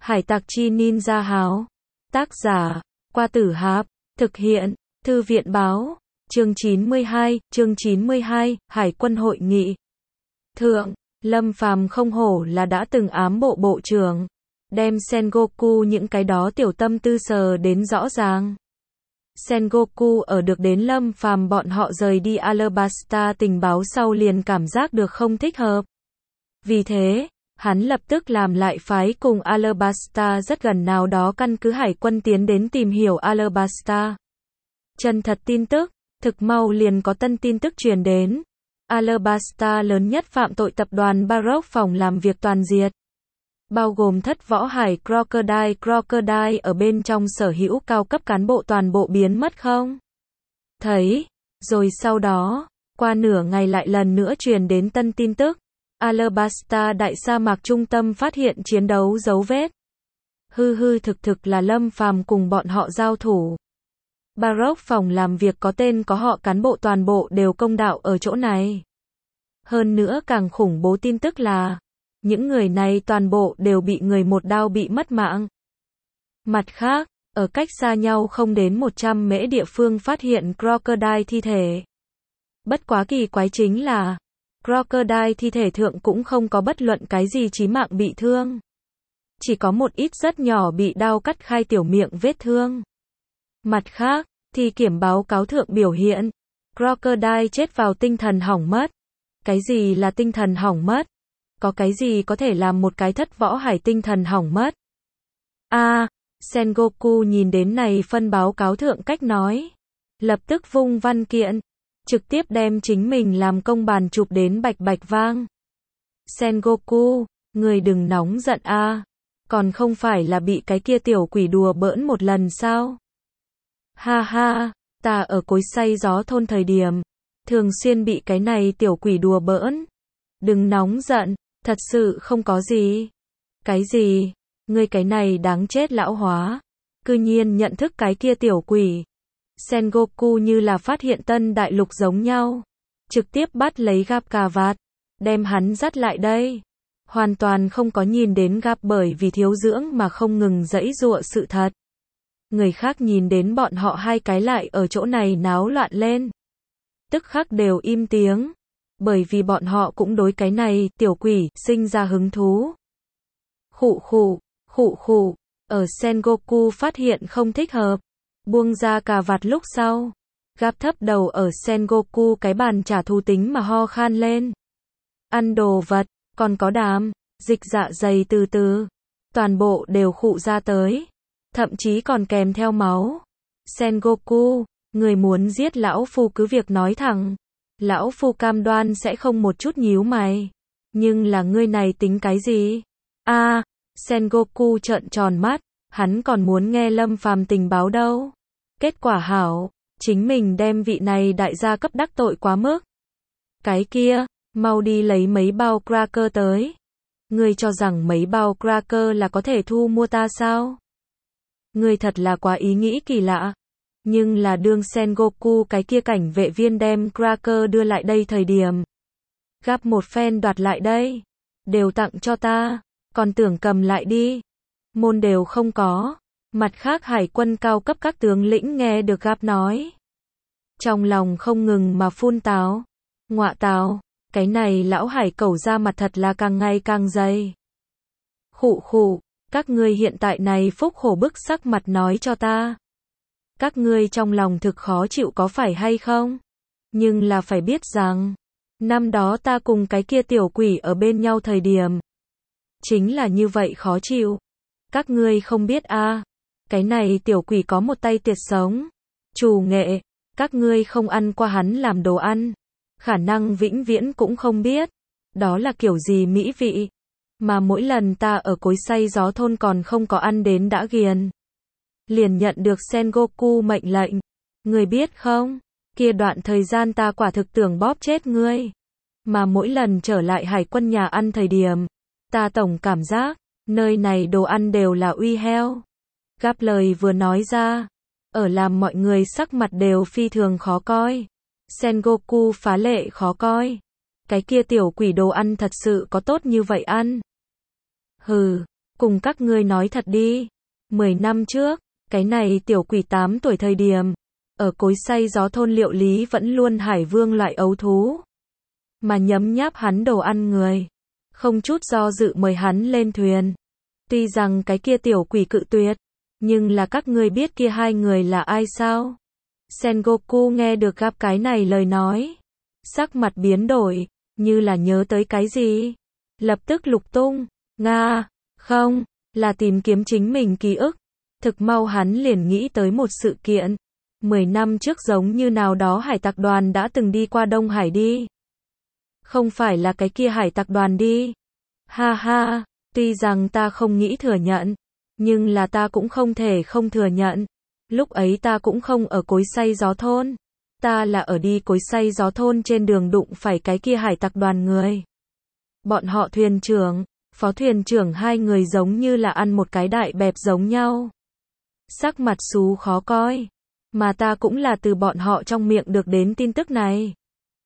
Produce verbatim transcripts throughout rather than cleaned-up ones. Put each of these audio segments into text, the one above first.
Hải tặc chi ninja háo. Tác giả, Qua Tử Hạp. Thực hiện, Thư viện báo. Chương chín mươi hai, chương chín mươi hai, Hải quân hội nghị. Thượng, Lâm Phàm không hổ là đã từng ám bộ bộ trưởng. Đem Sengoku những cái đó tiểu tâm tư sờ đến rõ ràng. Sengoku ở được đến Lâm Phàm bọn họ rời đi Alabasta tình báo sau liền cảm giác được không thích hợp. Vì thế, hắn lập tức làm lại phái cùng Alabasta rất gần nào đó căn cứ hải quân tiến đến tìm hiểu Alabasta. Chân thật tin tức, thực mau liền có tân tin tức truyền đến. Alabasta lớn nhất phạm tội tập đoàn Baroque phòng làm việc toàn diệt. Bao gồm thất võ hải Crocodile Crocodile ở bên trong sở hữu cao cấp cán bộ toàn bộ biến mất không? Thấy, rồi sau đó, qua nửa ngày lại lần nữa truyền đến tân tin tức. Alabasta đại sa mạc trung tâm phát hiện chiến đấu dấu vết. Hư hư thực thực là Lâm Phàm cùng bọn họ giao thủ. Baroque phòng làm việc có tên có họ cán bộ toàn bộ đều công đạo ở chỗ này. Hơn nữa càng khủng bố tin tức là, những người này toàn bộ đều bị người một đao bị mất mạng. Mặt khác, ở cách xa nhau không đến một trăm mễ địa phương phát hiện Crocodile thi thể. Bất quá kỳ quái chính là, Crocodile thi thể thượng cũng không có bất luận cái gì chí mạng bị thương. Chỉ có một ít rất nhỏ bị đao cắt khai tiểu miệng vết thương. Mặt khác, thi kiểm báo cáo thượng biểu hiện, Crocodile chết vào tinh thần hỏng mất. Cái gì là tinh thần hỏng mất? Có cái gì có thể làm một cái thất võ hải tinh thần hỏng mất? A, à, Sengoku nhìn đến này phân báo cáo thượng cách nói. Lập tức vung văn kiện. Trực tiếp đem chính mình làm công bàn chụp đến bạch bạch vang. Sengoku, người đừng nóng giận a, à. Còn không phải là bị cái kia tiểu quỷ đùa bỡn một lần sao? Ha ha, ta ở cối xay gió thôn thời điểm, thường xuyên bị cái này tiểu quỷ đùa bỡn. Đừng nóng giận, thật sự không có gì. Cái gì? Ngươi cái này đáng chết lão hóa. Cư nhiên nhận thức cái kia tiểu quỷ. Sengoku như là phát hiện tân đại lục giống nhau. Trực tiếp bắt lấy Gap cà vạt. Đem hắn dắt lại đây. Hoàn toàn không có nhìn đến Gap bởi vì thiếu dưỡng mà không ngừng giãy giụa sự thật. Người khác nhìn đến bọn họ hai cái lại ở chỗ này náo loạn lên. Tức khắc đều im tiếng. Bởi vì bọn họ cũng đối cái này, tiểu quỷ, sinh ra hứng thú. Khụ khụ, khụ khụ, ở Sengoku phát hiện không thích hợp. Buông ra cà vạt lúc sau. Gáp thấp đầu ở Sengoku cái bàn trả thù tính mà ho khan lên. Ăn đồ vật, còn có đàm, dịch dạ dày từ từ. Toàn bộ đều khụ ra tới. Thậm chí còn kèm theo máu. Sengoku, người muốn giết lão phu cứ việc nói thẳng. Lão phu cam đoan sẽ không một chút nhíu mày. Nhưng là ngươi này tính cái gì? A, à, Sengoku trợn tròn mắt, hắn còn muốn nghe Lâm Phàm tình báo đâu. Kết quả hảo, chính mình đem vị này đại gia cấp đắc tội quá mức. Cái kia, mau đi lấy mấy bao cracker tới. Ngươi cho rằng mấy bao cracker là có thể thu mua ta sao? Ngươi thật là quá ý nghĩ kỳ lạ. Nhưng là đương Sengoku cái kia cảnh vệ viên đem cracker đưa lại đây thời điểm. Gap một phen đoạt lại đây. Đều tặng cho ta. Còn tưởng cầm lại đi. Môn đều không có. Mặt khác hải quân cao cấp các tướng lĩnh nghe được Gap nói. Trong lòng không ngừng mà phun táo. Ngọa táo. Cái này lão hải cẩu ra mặt thật là càng ngày càng dày. Khụ khụ. Các ngươi hiện tại này phúc hổ bức sắc mặt nói cho ta. Các ngươi trong lòng thực khó chịu có phải hay không? Nhưng là phải biết rằng, năm đó ta cùng cái kia tiểu quỷ ở bên nhau thời điểm. Chính là như vậy khó chịu. Các ngươi không biết a, à, cái này tiểu quỷ có một tay tuyệt sống. Chủ nghệ, các ngươi không ăn qua hắn làm đồ ăn. Khả năng vĩnh viễn cũng không biết. Đó là kiểu gì mỹ vị. Mà mỗi lần ta ở cối xay gió thôn còn không có ăn đến đã ghiền. Liền nhận được Sengoku mệnh lệnh. Ngươi biết không? Kia đoạn thời gian ta quả thực tưởng bóp chết ngươi. Mà mỗi lần trở lại hải quân nhà ăn thời điểm. Ta tổng cảm giác. Nơi này đồ ăn đều là uy heo. Gáp lời vừa nói ra. Ở làm mọi người sắc mặt đều phi thường khó coi. Sengoku phá lệ khó coi. Cái kia tiểu quỷ đồ ăn thật sự có tốt như vậy ăn. Hừ. Cùng các ngươi nói thật đi. Mười năm trước, cái này tiểu quỷ tám tuổi thời điểm, ở cối xay gió thôn Liệu Lý vẫn luôn hải vương loại ấu thú. Mà nhấm nháp hắn đồ ăn người. Không chút do dự mời hắn lên thuyền. Tuy rằng cái kia tiểu quỷ cự tuyệt, nhưng là các ngươi biết kia hai người là ai sao? Sengoku nghe được gặp cái này lời nói. Sắc mặt biến đổi, như là nhớ tới cái gì. Lập tức lục tung, Nga, không, là tìm kiếm chính mình ký ức. Thực mau hắn liền nghĩ tới một sự kiện. Mười năm trước giống như nào đó hải tặc đoàn đã từng đi qua Đông Hải đi. Không phải là cái kia hải tặc đoàn đi. Ha ha, tuy rằng ta không nghĩ thừa nhận, nhưng là ta cũng không thể không thừa nhận. Lúc ấy ta cũng không ở cối xay gió thôn. Ta là ở đi cối xay gió thôn trên đường đụng phải cái kia hải tặc đoàn người. Bọn họ thuyền trưởng, phó thuyền trưởng hai người giống như là ăn một cái đại bẹp giống nhau. Sắc mặt xú khó coi. Mà ta cũng là từ bọn họ trong miệng được đến tin tức này.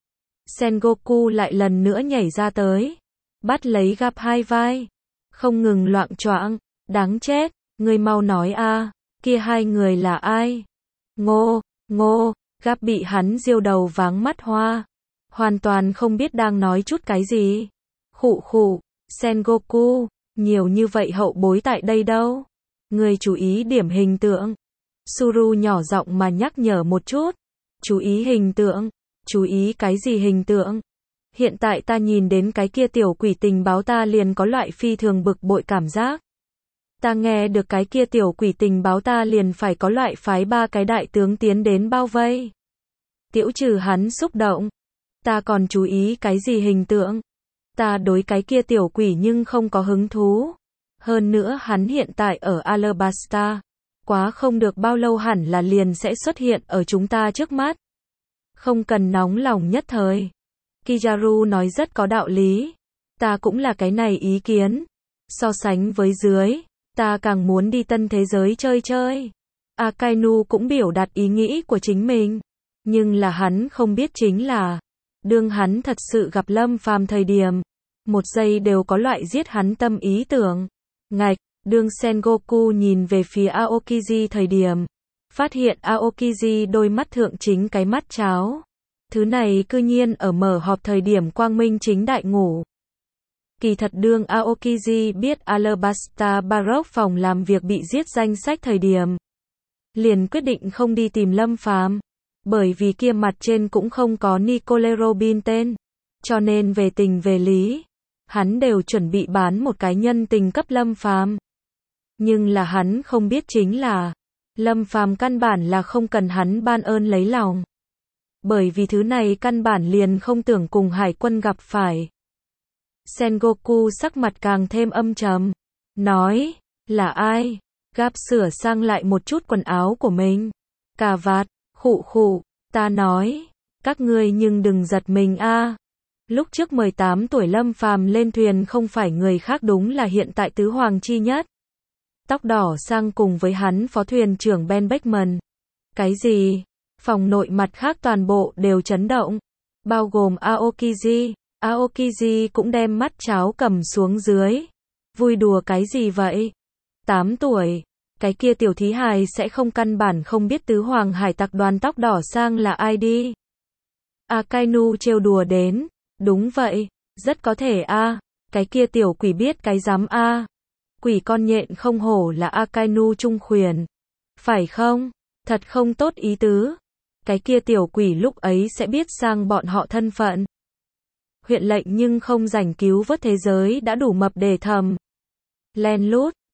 Sengoku lại lần nữa nhảy ra tới. Bắt lấy gặp hai vai. Không ngừng loạng choạng. Đáng chết. Ngươi mau nói a, kia hai người là ai? Ngô, ngô, gặp bị hắn diêu đầu váng mắt hoa. Hoàn toàn không biết đang nói chút cái gì. Khụ khụ, Sengoku, nhiều như vậy hậu bối tại đây đâu? Ngươi chú ý điểm hình tượng. Suru nhỏ giọng mà nhắc nhở một chút. Chú ý hình tượng. Chú ý cái gì hình tượng? Hiện tại ta nhìn đến cái kia tiểu quỷ tình báo ta liền có loại phi thường bực bội cảm giác. Ta nghe được cái kia tiểu quỷ tình báo ta liền phải có loại phái ba cái đại tướng tiến đến bao vây. Tiễu trừ hắn xúc động. Ta còn chú ý cái gì hình tượng? Ta đối cái kia tiểu quỷ nhưng không có hứng thú. Hơn nữa hắn hiện tại ở Alabasta. Quá không được bao lâu hẳn là liền sẽ xuất hiện ở chúng ta trước mắt. Không cần nóng lòng nhất thời. Kizaru nói rất có đạo lý. Ta cũng là cái này ý kiến. So sánh với dưới, ta càng muốn đi tân thế giới chơi chơi. Akainu cũng biểu đạt ý nghĩ của chính mình. Nhưng là hắn không biết chính là, đương hắn thật sự gặp Lâm Phàm thời điểm, một giây đều có loại giết hắn tâm ý tưởng. Ngạch, đương Sengoku nhìn về phía Aokiji thời điểm, phát hiện Aokiji đôi mắt thượng chính cái mắt cháo. Thứ này cư nhiên ở mở họp thời điểm quang minh chính đại ngủ. Kỳ thật đương Aokiji biết Alabasta Baroque phòng làm việc bị giết danh sách thời điểm, liền quyết định không đi tìm Lâm Phàm, bởi vì kia mặt trên cũng không có Nicole Robin tên, cho nên về tình về lý, hắn đều chuẩn bị bán một cái nhân tình cấp Lâm Phàm. Nhưng là hắn không biết chính là, Lâm Phàm căn bản là không cần hắn ban ơn lấy lòng. Bởi vì thứ này căn bản liền không tưởng cùng hải quân gặp phải. Sengoku sắc mặt càng thêm âm trầm. Nói, là ai? Gap sửa sang lại một chút quần áo của mình. Cà vạt, khụ khụ, ta nói, các ngươi nhưng đừng giật mình a. Lúc trước mười tám tuổi Lâm Phàm lên thuyền không phải người khác đúng là hiện tại tứ hoàng chi nhất. Tóc đỏ sang cùng với hắn phó thuyền trưởng Ben Beckman. Cái gì? Phòng nội mặt khác toàn bộ đều chấn động. Bao gồm Aokiji. Aokiji cũng đem mắt cháo cầm xuống dưới. Vui đùa cái gì vậy? tám tuổi. Cái kia tiểu thí hài sẽ không căn bản không biết tứ hoàng hải tặc đoàn tóc đỏ sang là ai đi. Akainu trêu đùa đến. Đúng vậy. Rất có thể a. Cái kia tiểu quỷ biết cái dám a. Quỷ con nhện không hổ là Akainu trung khuyển. Phải không? Thật không tốt ý tứ. Cái kia tiểu quỷ lúc ấy sẽ biết sang bọn họ thân phận. Huyện lệnh nhưng không rảnh cứu vớt thế giới đã đủ mập để thầm. Len lút,